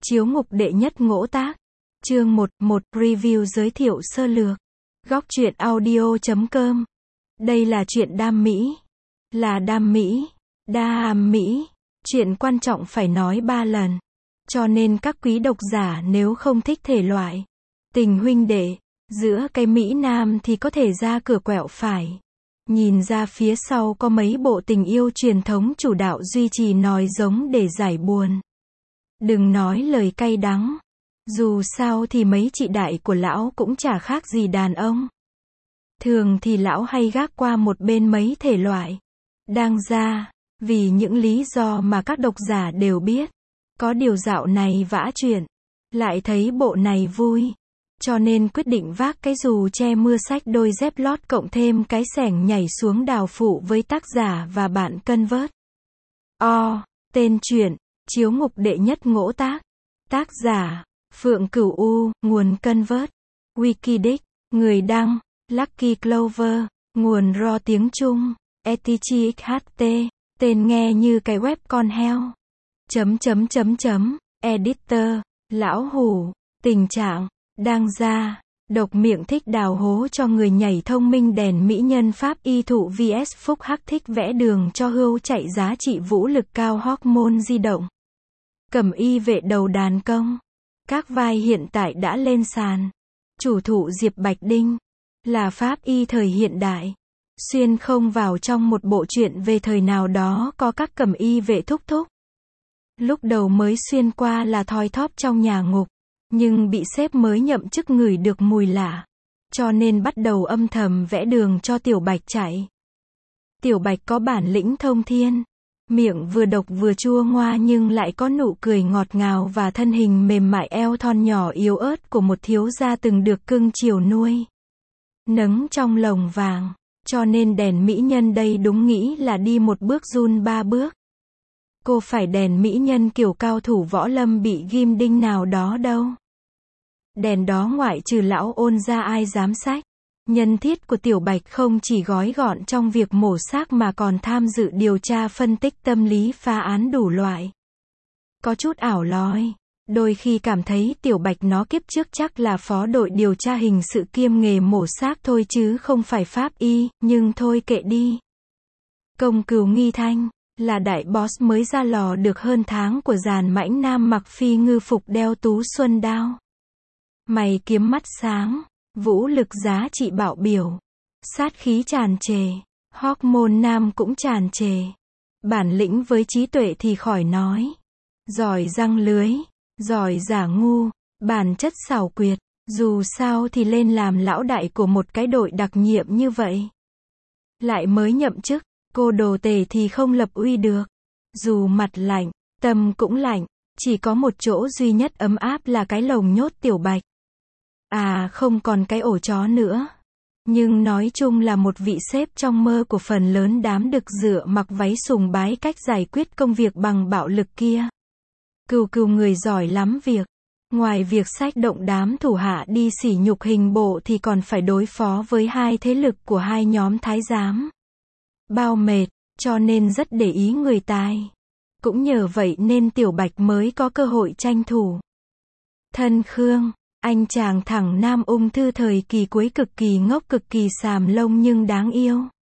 Chiếu ngục đệ nhất ngỗ tác. Chương 1 Review giới thiệu sơ lược. Góc truyện audio.com. Đây là truyện đam mỹ. Là đam mỹ. Đam mỹ. Chuyện quan trọng phải nói 3 lần. Cho nên các quý độc giả nếu không thích thể loại tình huynh đệ giữa cái Mỹ Nam thì có thể ra cửa quẹo phải. Nhìn ra phía sau có mấy bộ tình yêu truyền thống chủ đạo duy trì nói giống để giải buồn. Đừng nói lời cay đắng. Dù sao thì mấy chị đại của lão cũng chả khác gì đàn ông. Thường thì lão hay gác qua một bên mấy thể loại đang ra, vì những lý do mà các độc giả đều biết. Có điều dạo này vã chuyện, lại thấy bộ này vui. Cho nên quyết định vác cái dù che mưa xách đôi dép lót cộng thêm cái xẻng nhảy xuống đào phụ với tác giả và bạn cân vớt. Tên truyện, Chiếu ngục đệ nhất ngỗ tác. Tác giả, Phượng Cửu U, nguồn cân vớt. Wikidic, người đăng, Lucky Clover, nguồn RAW tiếng Trung, ETCXHT, tên nghe như cái web con heo. Editor, lão hủ, tình trạng, đang ra, độc miệng thích đào hố cho người nhảy thông minh đèn mỹ nhân Pháp y thụ vs Phúc Hắc thích vẽ đường cho hươu chạy giá trị vũ lực cao hormone di động. Cẩm y vệ đầu đàn công. Các vai hiện tại đã lên sàn. Chủ thụ Diệp Bạch Đinh là Pháp y thời hiện đại. Xuyên không vào trong một bộ truyện về thời nào đó có các cẩm y vệ thúc thúc. Lúc đầu mới xuyên qua là thoi thóp trong nhà ngục, nhưng bị sếp mới nhậm chức ngửi được mùi lạ, cho nên bắt đầu âm thầm vẽ đường cho Tiểu Bạch chạy. Tiểu Bạch có bản lĩnh thông thiên, miệng vừa độc vừa chua ngoa nhưng lại có nụ cười ngọt ngào và thân hình mềm mại eo thon nhỏ yếu ớt của một thiếu gia từng được cưng chiều nuôi nấng trong lồng vàng, cho nên đèn mỹ nhân đây đúng nghĩ là đi một bước run 3 bước. Cô phải đèn mỹ nhân kiểu cao thủ võ lâm bị ghim đinh nào đó đâu. Đèn đó ngoại trừ lão Ôn ra ai dám xách. Nhân thiết của Tiểu Bạch không chỉ gói gọn trong việc mổ xác mà còn tham dự điều tra phân tích tâm lý phá án đủ loại. Có chút ảo lói. Đôi khi cảm thấy Tiểu Bạch nó kiếp trước chắc là phó đội điều tra hình sự kiêm nghề mổ xác thôi chứ không phải pháp y, nhưng thôi kệ đi. Công Cừu Nghi Thanh là đại boss mới ra lò được hơn tháng của dàn mãnh nam mặc phi ngư phục đeo tú xuân đao. Mày kiếm mắt sáng, vũ lực giá trị bạo biểu, sát khí tràn trề, hormone nam cũng tràn trề. Bản lĩnh với trí tuệ thì khỏi nói. Giỏi răng lưới, giỏi giả ngu, bản chất xảo quyệt, dù sao thì lên làm lão đại của một cái đội đặc nhiệm như vậy. Lại mới nhậm chức. Cô đồ tể thì không lập uy được. Dù mặt lạnh, tâm cũng lạnh. Chỉ có một chỗ duy nhất ấm áp là cái lồng nhốt Tiểu Bạch. Không còn cái ổ chó nữa. Nhưng nói chung là một vị sếp trong mơ của phần lớn đám đực dựa mặc váy sùng bái cách giải quyết công việc bằng bạo lực kia. Cừu người giỏi lắm việc. Ngoài việc xách động đám thủ hạ đi sỉ nhục hình bộ thì còn phải đối phó với hai thế lực của hai nhóm thái giám. Bao mệt, cho nên rất để ý người tài. Cũng nhờ vậy nên Tiểu Bạch mới có cơ hội tranh thủ. Thân Khương, anh chàng thẳng nam ung thư thời kỳ cuối cực kỳ ngốc cực kỳ xàm lông nhưng đáng yêu.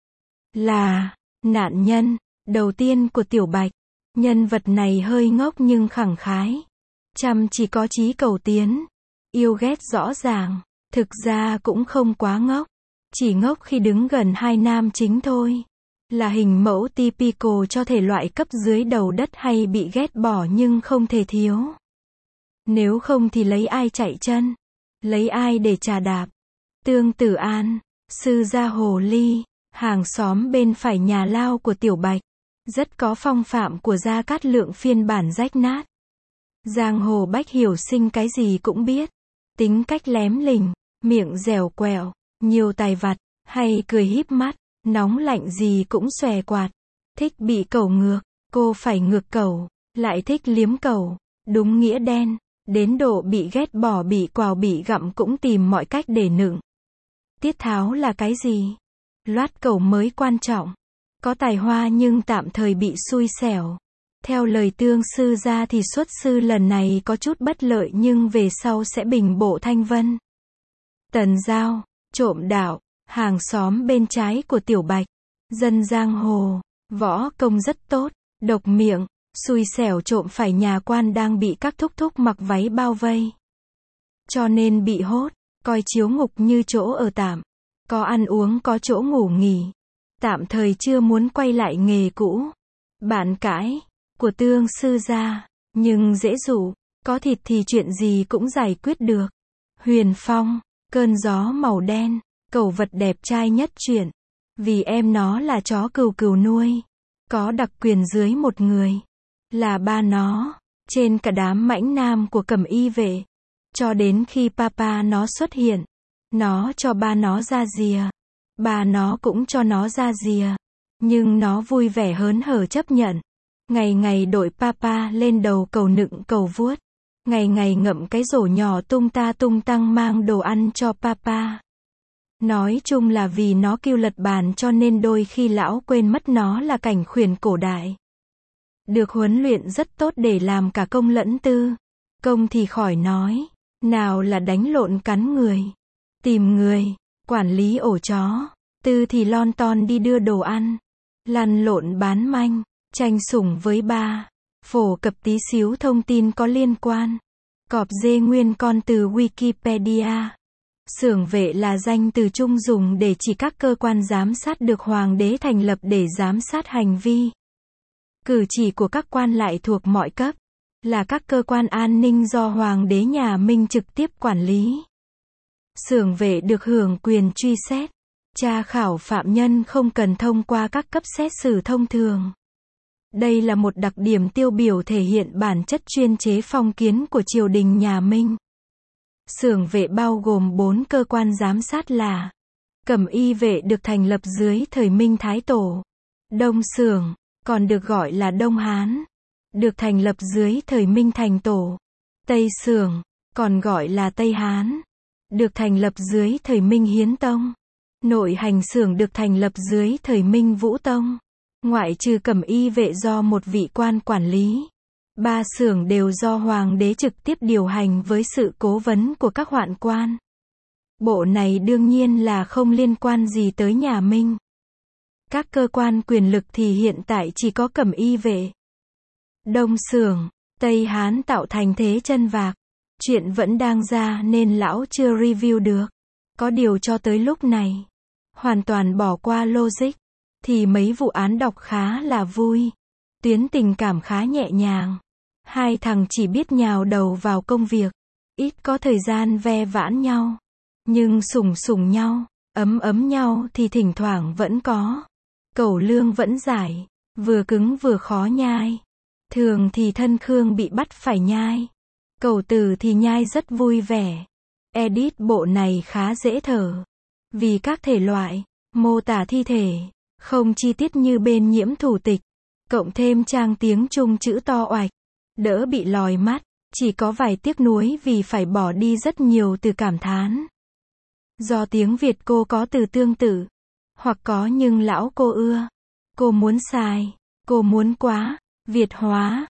Là nạn nhân đầu tiên của Tiểu Bạch. Nhân vật này hơi ngốc nhưng khẳng khái. Chăm chỉ có chí cầu tiến. Yêu ghét rõ ràng. Thực ra cũng không quá ngốc. Chỉ ngốc khi đứng gần hai nam chính thôi. Là hình mẫu typical cho thể loại cấp dưới đầu đất hay bị ghét bỏ nhưng không thể thiếu. Nếu không thì lấy ai chạy chân? Lấy ai để trà đạp? Tương Tử An, sư gia hồ ly, hàng xóm bên phải nhà lao của Tiểu Bạch. Rất có phong phạm của Gia Cát Lượng phiên bản rách nát. Giang hồ bách hiểu sinh cái gì cũng biết. Tính cách lém lỉnh, miệng dẻo quẹo, nhiều tài vặt, hay cười híp mắt. Nóng lạnh gì cũng xòe quạt. Thích bị cẩu ngược, cô phải ngược cẩu. Lại thích liếm cẩu. Đúng nghĩa đen. Đến độ bị ghét bỏ bị quào bị gặm cũng tìm mọi cách để nựng. Tiết tháo là cái gì? Loát cẩu mới quan trọng. Có tài hoa nhưng tạm thời bị xui xẻo. Theo lời Tương sư gia thì xuất sư lần này có chút bất lợi nhưng về sau sẽ bình bộ thanh vân. Tần Giao, trộm đạo, hàng xóm bên trái của Tiểu Bạch, dân giang hồ, võ công rất tốt, độc miệng, xui xẻo trộm phải nhà quan đang bị các thúc thúc mặc váy bao vây. Cho nên bị hốt, coi chiếu ngục như chỗ ở tạm, có ăn uống có chỗ ngủ nghỉ. Tạm thời chưa muốn quay lại nghề cũ. Bạn cãi của Tương sư gia, nhưng dễ dụ, có thịt thì chuyện gì cũng giải quyết được. Huyền Phong, cơn gió màu đen, cẩu vật đẹp trai nhất truyện. Vì em nó là chó cừu cừu nuôi, có đặc quyền dưới một người, là ba nó, trên cả đám mãnh nam của Cẩm Y vệ. Cho đến khi papa nó xuất hiện, nó cho ba nó ra rìa, ba nó cũng cho nó ra rìa, nhưng nó vui vẻ hớn hở chấp nhận. Ngày ngày đội papa lên đầu cầu nựng cầu vuốt, ngày ngày ngậm cái rổ nhỏ tung ta tung tăng mang đồ ăn cho papa. Nói chung là vì nó kiêu lật bàn cho nên đôi khi lão quên mất nó là cảnh khuyển cổ đại. Được huấn luyện rất tốt để làm cả công lẫn tư. Công thì khỏi nói, nào là đánh lộn cắn người, tìm người, quản lý ổ chó. Tư thì lon ton đi đưa đồ ăn, lăn lộn bán manh, tranh sủng với ba, phổ cập tí xíu thông tin có liên quan. Cọp dê nguyên con từ Wikipedia. Xưởng vệ là danh từ chung dùng để chỉ các cơ quan giám sát được hoàng đế thành lập để giám sát hành vi, cử chỉ của các quan lại thuộc mọi cấp, là các cơ quan an ninh do hoàng đế nhà Minh trực tiếp quản lý. Xưởng vệ được hưởng quyền truy xét, tra khảo phạm nhân không cần thông qua các cấp xét xử thông thường. Đây là một đặc điểm tiêu biểu thể hiện bản chất chuyên chế phong kiến của triều đình nhà Minh. Xưởng vệ bao gồm 4 cơ quan giám sát là Cẩm Y vệ được thành lập dưới thời Minh Thái Tổ. Đông Xưởng, còn được gọi là Đông Hán, được thành lập dưới thời Minh Thành Tổ. Tây Xưởng, còn gọi là Tây Hán, được thành lập dưới thời Minh Hiến Tông. Nội Hành Xưởng được thành lập dưới thời Minh Vũ Tông. Ngoại trừ Cẩm Y vệ do một vị quan quản lý, 3 xưởng đều do hoàng đế trực tiếp điều hành với sự cố vấn của các hoạn quan. Bộ này đương nhiên là không liên quan gì tới nhà Minh. Các cơ quan quyền lực thì hiện tại chỉ có Cẩm Y vệ, Đông Xưởng, Tây Hán tạo thành thế chân vạc. Chuyện vẫn đang ra nên lão chưa review được. Có điều cho tới lúc này, hoàn toàn bỏ qua logic, thì mấy vụ án đọc khá là vui. Tuyến tình cảm khá nhẹ nhàng. Hai thằng chỉ biết nhào đầu vào công việc, ít có thời gian ve vãn nhau. Nhưng sủng sủng nhau, ấm ấm nhau thì thỉnh thoảng vẫn có. Cẩu lương vẫn giải, vừa cứng vừa khó nhai. Thường thì thân Khương bị bắt phải nhai. Cẩu Tử thì nhai rất vui vẻ. Edit bộ này khá dễ thở. Vì các thể loại, mô tả thi thể, không chi tiết như bên Nhiễm Thủ Tịch. Cộng thêm trang tiếng Trung chữ to oạch, đỡ bị lòi mắt. Chỉ có vài tiếc nuối vì phải bỏ đi rất nhiều từ cảm thán. Do tiếng Việt cô có từ tương tự, hoặc có nhưng lão cô ưa, cô muốn xài, cô muốn quá, Việt hóa,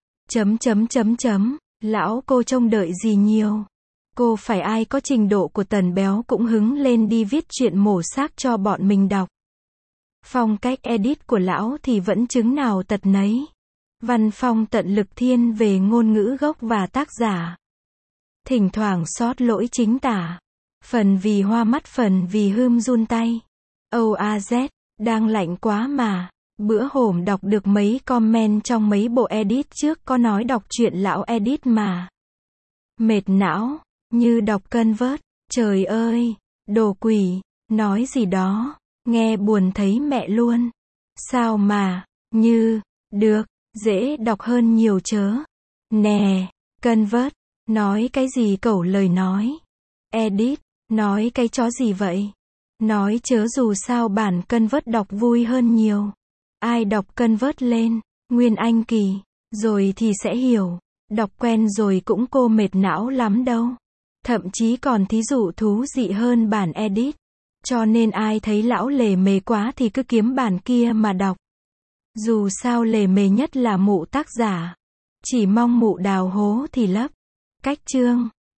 lão cô trông đợi gì nhiều. Cô phải ai có trình độ của Tần Béo cũng hứng lên đi viết chuyện mổ xác cho bọn mình đọc. Phong cách edit của lão thì vẫn chứng nào tật nấy. Văn phong tận lực thiên về ngôn ngữ gốc và tác giả. Thỉnh thoảng sót lỗi chính tả. Phần vì hoa mắt phần vì hươm run tay. OAZ, đang lạnh quá mà. Bữa hổm đọc được mấy comment trong mấy bộ edit trước có nói đọc truyện lão edit mà. Mệt não, như đọc Convert. Trời ơi, đồ quỷ, nói gì đó, nghe buồn thấy mẹ luôn. Sao mà, như, được, dễ đọc hơn nhiều chớ. Nè, Convert, nói cái gì cẩu lời nói. Edit, nói cái chó gì vậy? Nói chớ dù sao bản Convert đọc vui hơn nhiều. Ai đọc Convert lên, Nguyên Anh Kỳ, rồi thì sẽ hiểu. Đọc quen rồi cũng cô mệt não lắm đâu. Thậm chí còn thí dụ thú dị hơn bản edit. Cho nên ai thấy lão lề mề quá thì cứ kiếm bản kia mà đọc. Dù sao lề mề nhất là mụ tác giả. Chỉ mong mụ đào hố thì lấp. Cách chương